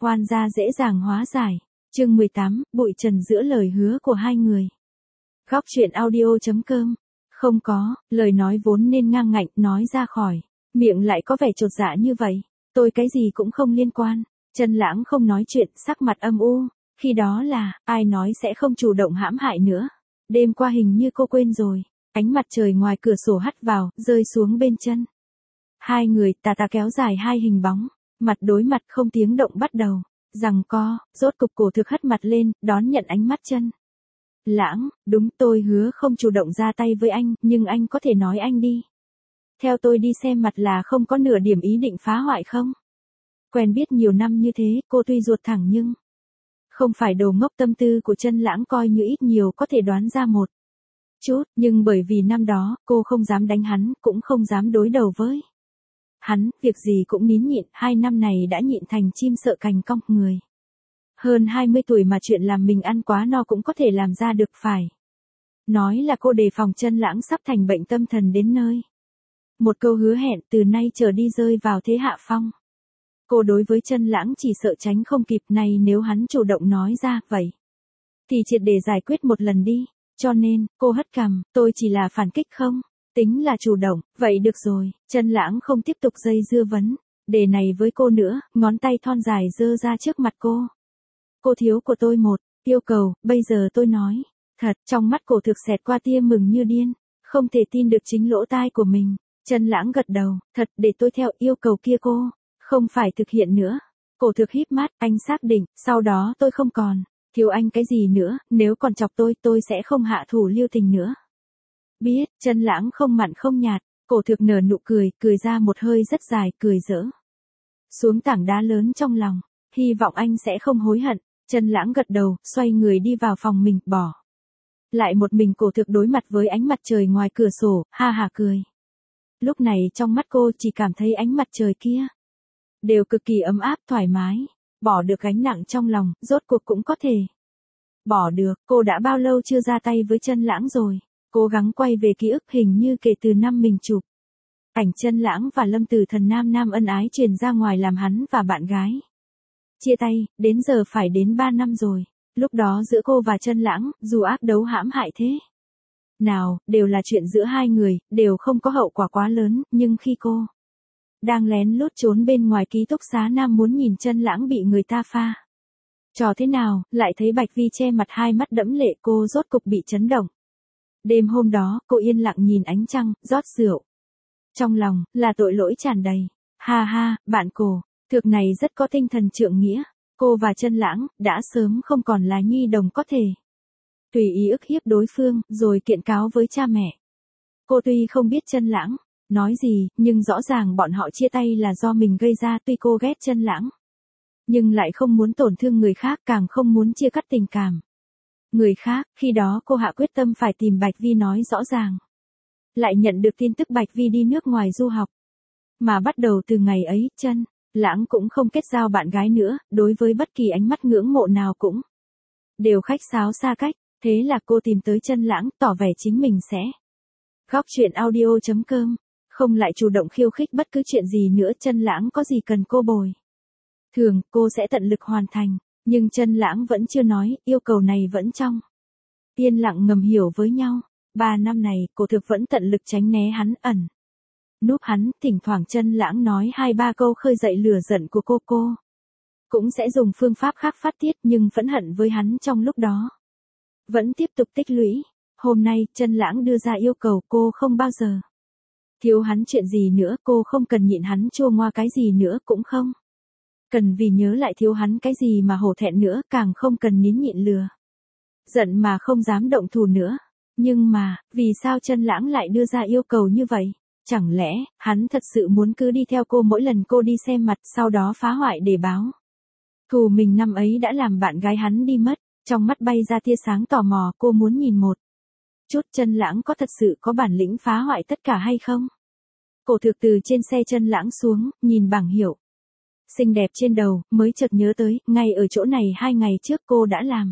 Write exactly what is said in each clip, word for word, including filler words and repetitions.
Oan gia dễ dàng hóa giải. Chương mười tám, bụi trần giữa lời hứa của hai người. Góc truyện audio.com. Không có, lời nói vốn nên ngang ngạnh nói ra khỏi miệng lại có vẻ chột dạ như vậy. Tôi cái gì cũng không liên quan. Chân Lãng không nói chuyện, sắc mặt âm u. Khi đó là, ai nói sẽ không chủ động hãm hại nữa. Đêm qua hình như cô quên rồi. Ánh mặt trời ngoài cửa sổ hắt vào, rơi xuống bên chân. Hai người tà tà kéo dài hai hình bóng. Mặt đối mặt không tiếng động bắt đầu. Rằng co, rốt cục Cổ Thực hất mặt lên, đón nhận ánh mắt Chân Lãng. Đúng, tôi hứa không chủ động ra tay với anh, nhưng anh có thể nói anh đi. Theo tôi đi xem mặt là không có nửa điểm ý định phá hoại không? Quen biết nhiều năm như thế, cô tuy ruột thẳng nhưng không phải đồ ngốc. Tâm tư của Chân Lãng coi như ít nhiều có thể đoán ra một chút, nhưng bởi vì năm đó, cô không dám đánh hắn, cũng không dám đối đầu với hắn, việc gì cũng nín nhịn, hai năm này đã nhịn thành chim sợ cành cong người. Hơn hai mươi tuổi mà chuyện làm mình ăn quá no cũng có thể làm ra được phải. Nói là cô đề phòng Chân Lãng sắp thành bệnh tâm thần đến nơi. Một câu hứa hẹn từ nay trở đi rơi vào thế hạ phong. Cô đối với Chân Lãng chỉ sợ tránh không kịp, này nếu hắn chủ động nói ra vậy thì triệt để giải quyết một lần đi. Cho nên, cô hất cằm, tôi chỉ là phản kích không tính là chủ động, vậy được rồi. Chân Lãng không tiếp tục dây dưa vấn đề này với cô nữa, ngón tay thon dài giơ ra trước mặt cô. Cô thiếu của tôi một yêu cầu, bây giờ tôi nói thật. Trong mắt Cổ Thực xẹt qua tia mừng như điên, không thể tin được chính lỗ tai của mình. Chân Lãng gật đầu, thật, để tôi theo yêu cầu kia cô không phải thực hiện nữa. Cổ Thực híp mắt, anh xác định, sau đó tôi không còn thiếu anh cái gì nữa, nếu còn chọc tôi, tôi sẽ không hạ thủ lưu tình nữa. Biết. Chân Lãng không mặn không nhạt. Cổ Thực nở nụ cười, cười ra một hơi rất dài, cười dỡ xuống tảng đá lớn trong lòng. Hy vọng anh sẽ không hối hận. Chân Lãng gật đầu, xoay người đi vào phòng mình, bỏ lại một mình Cổ Thực đối mặt với ánh mặt trời ngoài cửa sổ, ha hả cười. Lúc này trong mắt cô chỉ cảm thấy ánh mặt trời kia đều cực kỳ ấm áp thoải mái. Bỏ được gánh nặng trong lòng, rốt cuộc cũng có thể bỏ được. Cô đã bao lâu chưa ra tay với Chân Lãng rồi? Cố gắng quay về ký ức, hình như kể từ năm mình chụp ảnh Chân Lãng và Lâm Tử Thần nam nam ân ái truyền ra ngoài làm hắn và bạn gái chia tay, đến giờ phải đến ba năm rồi. Lúc đó giữa cô và Chân Lãng, dù ác đấu hãm hại thế nào, đều là chuyện giữa hai người, đều không có hậu quả quá lớn, nhưng khi cô đang lén lút trốn bên ngoài ký túc xá nam muốn nhìn Chân Lãng bị người ta pha trò thế nào, lại thấy Bạch Vi che mặt hai mắt đẫm lệ, cô rốt cục bị chấn động. Đêm hôm đó, cô yên lặng nhìn ánh trăng, rót rượu. Trong lòng, là tội lỗi tràn đầy. Ha ha, bạn Cổ Thực này rất có tinh thần trượng nghĩa. Cô và Chân Lãng, đã sớm không còn là nhi đồng có thể tùy ý ức hiếp đối phương, rồi kiện cáo với cha mẹ. Cô tuy không biết Chân Lãng nói gì, nhưng rõ ràng bọn họ chia tay là do mình gây ra. Tuy cô ghét Chân Lãng, nhưng lại không muốn tổn thương người khác, càng không muốn chia cắt tình cảm người khác. Khi đó cô hạ quyết tâm phải tìm Bạch Vi nói rõ ràng. Lại nhận được tin tức Bạch Vi đi nước ngoài du học. Mà bắt đầu từ ngày ấy, Chân Lãng cũng không kết giao bạn gái nữa, đối với bất kỳ ánh mắt ngưỡng mộ nào cũng đều khách sáo xa cách. Thế là cô tìm tới Chân Lãng, tỏ vẻ chính mình sẽ góc truyện audio.com, không lại chủ động khiêu khích bất cứ chuyện gì nữa. Chân Lãng có gì cần cô bồi thường, cô sẽ tận lực hoàn thành. Nhưng Chân Lãng vẫn chưa nói, yêu cầu này vẫn trong yên lặng ngầm hiểu với nhau. Ba năm này, Cổ Thực vẫn tận lực tránh né hắn, ẩn núp hắn. Thỉnh thoảng Chân Lãng nói hai ba câu khơi dậy lửa giận của cô, cô cũng sẽ dùng phương pháp khác phát tiết, nhưng phẫn hận với hắn trong lúc đó vẫn tiếp tục tích lũy. Hôm nay, Chân Lãng đưa ra yêu cầu, cô không bao giờ thiếu hắn chuyện gì nữa, cô không cần nhịn hắn chua ngoa cái gì nữa, cũng không cần vì nhớ lại thiếu hắn cái gì mà hổ thẹn nữa, càng không cần nín nhịn lừa giận mà không dám động thủ nữa. Nhưng mà, vì sao Chân Lãng lại đưa ra yêu cầu như vậy? Chẳng lẽ, hắn thật sự muốn cứ đi theo cô mỗi lần cô đi xem mặt, sau đó phá hoại để báo thù mình năm ấy đã làm bạn gái hắn đi mất? Trong mắt bay ra tia sáng tò mò, cô muốn nhìn một chút Chân Lãng có thật sự có bản lĩnh phá hoại tất cả hay không? Cổ Thực từ trên xe Chân Lãng xuống, nhìn bảng hiệu xinh đẹp trên đầu, mới chợt nhớ tới, ngay ở chỗ này hai ngày trước cô đã làm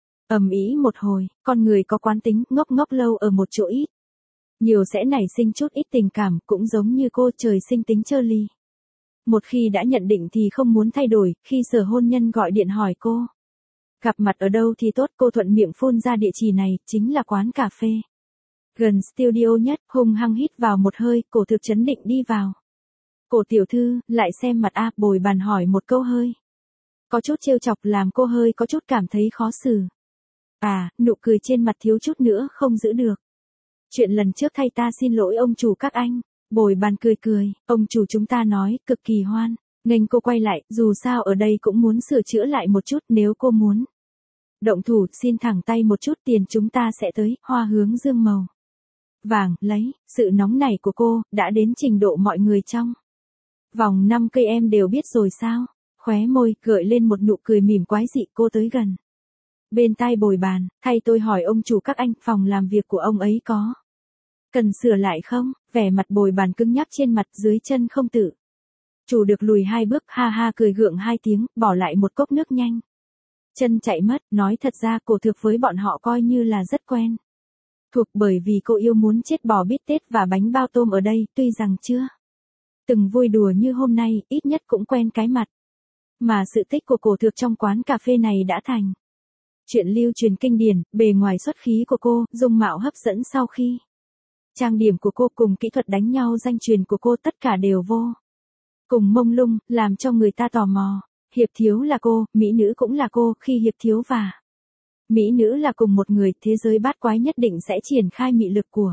ầm ĩ một hồi. Con người có quán tính, ngốc ngốc lâu ở một chỗ ít nhiều sẽ nảy sinh chút ít tình cảm, cũng giống như cô, trời sinh tính chơ ly. Một khi đã nhận định thì không muốn thay đổi, khi sở hôn nhân gọi điện hỏi cô. Gặp mặt ở đâu thì tốt, cô thuận miệng phun ra địa chỉ này, chính là quán cà phê. Gần studio nhất, hung hăng hít vào một hơi, Cổ Thực chấn định đi vào. Cổ tiểu thư, lại xem mặt a, Bồi Bàn hỏi một câu hơi. Có chút trêu chọc làm cô hơi có chút cảm thấy khó xử. À, nụ cười trên mặt thiếu chút nữa không giữ được. Chuyện lần trước thay ta xin lỗi ông chủ các anh. Bồi Bàn cười cười, ông chủ chúng ta nói, cực kỳ hoan. Nghênh cô quay lại, dù sao ở đây cũng muốn sửa chữa lại một chút nếu cô muốn. Động thủ, xin thẳng tay một chút tiền chúng ta sẽ tới, hoa hướng dương màu. Vàng, lấy, sự nóng nảy của cô, đã đến trình độ mọi người trong. Vòng năm cây em đều biết rồi sao? Khóe môi, gợi lên một nụ cười mỉm quái dị, cô tới gần. Bên tai Bồi Bàn, thay tôi hỏi ông chủ các anh, phòng làm việc của ông ấy có cần sửa lại không? Vẻ mặt Bồi Bàn cứng nhắc trên mặt, dưới chân không tự chủ được lùi hai bước, ha ha cười gượng hai tiếng, bỏ lại một cốc nước nhanh. Chân chạy mất, nói thật ra Cổ Thực với bọn họ coi như là rất quen. Thuộc bởi vì cô yêu muốn chết bò bít tết và bánh bao tôm ở đây, tuy rằng chưa từng vui đùa như hôm nay, ít nhất cũng quen cái mặt. Mà sự tích của Cổ Thực trong quán cà phê này đã thành chuyện lưu truyền kinh điển, bề ngoài xuất khí của cô, dung mạo hấp dẫn sau khi trang điểm của cô cùng kỹ thuật đánh nhau danh truyền của cô tất cả đều vô cùng mông lung, làm cho người ta tò mò. Hiệp thiếu là cô, mỹ nữ cũng là cô, khi hiệp thiếu và mỹ nữ là cùng một người, thế giới bát quái nhất định sẽ triển khai mị lực của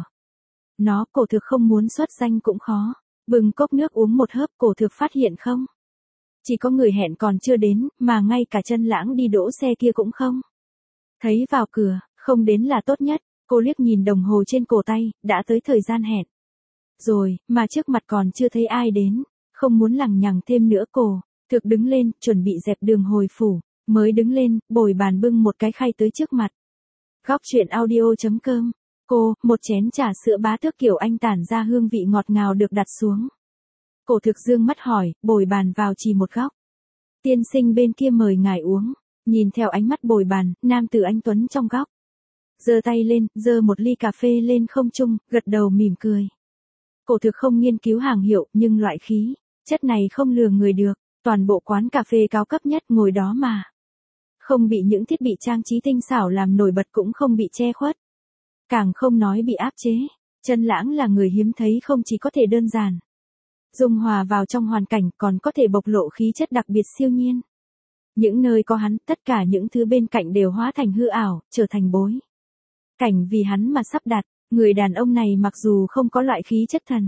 nó. Cổ Thực không muốn xuất danh cũng khó. Bừng cốc nước uống một hớp, Cổ Thực phát hiện không chỉ có người hẹn còn chưa đến, mà ngay cả Chân Lãng đi đỗ xe kia cũng không thấy vào cửa, không đến là tốt nhất. Cô liếc nhìn đồng hồ trên cổ tay, đã tới thời gian hẹn rồi, mà trước mặt còn chưa thấy ai đến. Không muốn lằng nhằng thêm nữa, Cổ Thực đứng lên, chuẩn bị dẹp đường hồi phủ. Mới đứng lên, Bồi Bàn bưng một cái khay tới trước mặt. Góc truyện audio chấm com. Cô, một chén trà sữa bá tước kiểu Anh tản ra hương vị ngọt ngào được đặt xuống. Cổ Thực dương mắt hỏi, Bồi Bàn vào chỉ một góc. Tiên sinh bên kia mời ngài uống. Nhìn theo ánh mắt Bồi Bàn, nam tử anh tuấn trong góc giơ tay lên, giơ một ly cà phê lên không trung, gật đầu mỉm cười. Cổ Thực không nghiên cứu hàng hiệu, nhưng loại khí chất này không lừa người được. Toàn bộ quán cà phê cao cấp nhất, ngồi đó mà không bị những thiết bị trang trí tinh xảo làm nổi bật, cũng không bị che khuất, càng không nói bị áp chế. Chân Lãng là người hiếm thấy, không chỉ có thể đơn giản dung hòa vào trong hoàn cảnh, còn có thể bộc lộ khí chất đặc biệt siêu nhiên. Những nơi có hắn, tất cả những thứ bên cạnh đều hóa thành hư ảo, trở thành bối cảnh vì hắn mà sắp đặt. Người đàn ông này mặc dù không có loại khí chất thần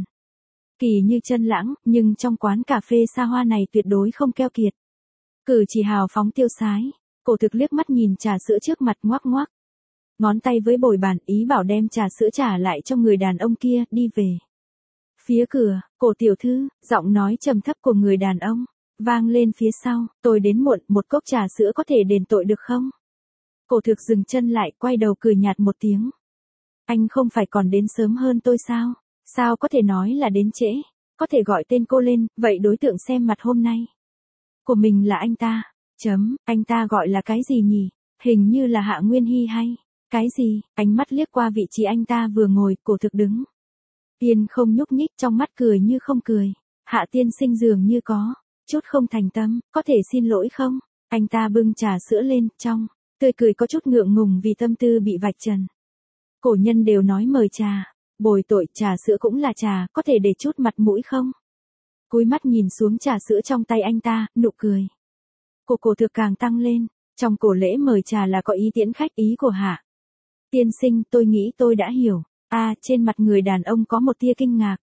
kỳ như Chân Lãng, nhưng trong quán cà phê xa hoa này tuyệt đối không keo kiệt. Cử chỉ hào phóng tiêu sái. Cổ Thực liếc mắt nhìn trà sữa trước mặt, ngoắc ngoắc ngón tay với Bồi Bàn, ý bảo đem trà sữa trả lại cho người đàn ông kia, đi về phía cửa. Cổ tiểu thư, giọng nói trầm thấp của người đàn ông vang lên phía sau, tôi đến muộn, một cốc trà sữa có thể đền tội được không? Cổ Thực dừng chân lại, quay đầu cười nhạt một tiếng. Anh không phải còn đến sớm hơn tôi sao? Sao có thể nói là đến trễ? Có thể gọi tên cô lên, vậy đối tượng xem mặt hôm nay của mình là anh ta. Chấm, anh ta gọi là cái gì nhỉ? Hình như là Hạ Nguyên Hy hay cái gì? Ánh mắt liếc qua vị trí anh ta vừa ngồi, Cổ Thực đứng yên không nhúc nhích, trong mắt cười như không cười. Hạ tiên sinh dường như có chút không thành tâm, có thể xin lỗi không? Anh ta bưng trà sữa lên, trong tươi cười có chút ngượng ngùng vì tâm tư bị vạch trần. Cổ nhân đều nói mời trà bồi tội, trà sữa cũng là trà, có thể để chút mặt mũi không? Cúi mắt nhìn xuống trà sữa trong tay anh ta, nụ cười của Cổ Thực càng tăng lên. Trong cổ lễ mời trà là có ý tiễn khách, ý của Hạ tiên sinh, tôi nghĩ tôi đã hiểu. A, à, trên mặt người đàn ông có một tia kinh ngạc.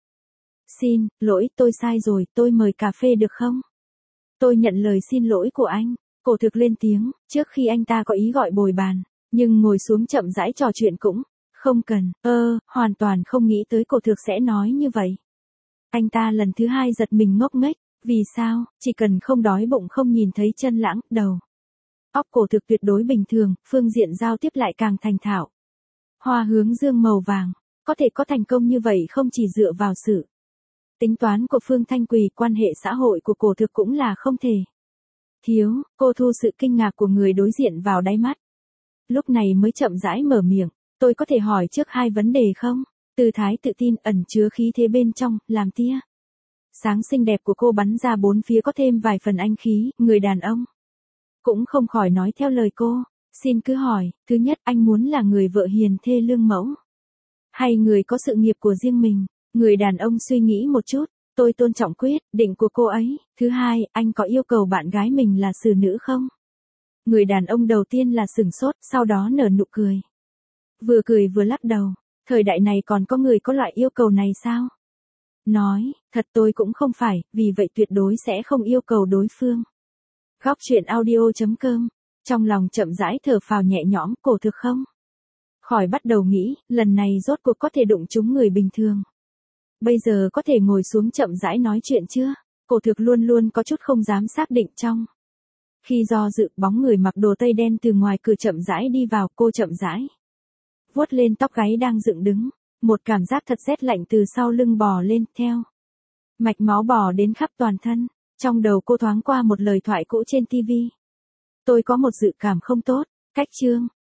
Xin lỗi, tôi sai rồi, tôi mời cà phê được không? Tôi nhận lời xin lỗi của anh. Cổ Thực lên tiếng, trước khi anh ta có ý gọi Bồi Bàn, nhưng ngồi xuống chậm rãi trò chuyện cũng không cần. Ơ, hoàn toàn không nghĩ tới Cổ Thực sẽ nói như vậy. Anh ta lần thứ hai giật mình ngốc nghếch. Vì sao? Chỉ cần không đói bụng, không nhìn thấy Chân Lãng, đầu óc Cổ Thực tuyệt đối bình thường, phương diện giao tiếp lại càng thành thạo. Hoa hướng dương màu vàng, có thể có thành công như vậy không chỉ dựa vào sự tính toán của Phương Thanh Quỳ, quan hệ xã hội của Cổ Thực cũng là không thể thiếu. Cô thu sự kinh ngạc của người đối diện vào đáy mắt, lúc này mới chậm rãi mở miệng. Tôi có thể hỏi trước hai vấn đề không? Tư thái tự tin ẩn chứa khí thế bên trong, làm tia Sáng xinh đẹp của cô bắn ra bốn phía có thêm vài phần anh khí, người đàn ông cũng không khỏi nói theo lời cô, xin cứ hỏi, thứ nhất anh muốn là người vợ hiền thê lương mẫu, hay người có sự nghiệp của riêng mình? Người đàn ông suy nghĩ một chút, tôi tôn trọng quyết định của cô ấy. Thứ hai, anh có yêu cầu bạn gái mình là xử nữ không? Người đàn ông đầu tiên là sửng sốt, sau đó nở nụ cười. Vừa cười vừa lắc đầu, thời đại này còn có người có loại yêu cầu này sao? Nói, thật tôi cũng không phải, vì vậy tuyệt đối sẽ không yêu cầu đối phương. Góc truyện audio.com, trong lòng chậm rãi thở phào nhẹ nhõm, cổ thực không? Khỏi bắt đầu nghĩ, lần này rốt cuộc có thể đụng trúng người bình thường. Bây giờ có thể ngồi xuống chậm rãi nói chuyện chưa? Cổ thực luôn luôn có chút không dám xác định trong. Khi do dự, bóng người mặc đồ tây đen từ ngoài cửa chậm rãi đi vào, cô chậm rãi vuốt lên tóc gáy đang dựng đứng, một cảm giác thật rét lạnh từ sau lưng bò lên, theo mạch máu bò đến khắp toàn thân. Trong đầu cô thoáng qua một lời thoại cũ trên ti vi. Tôi có một dự cảm không tốt, cách chương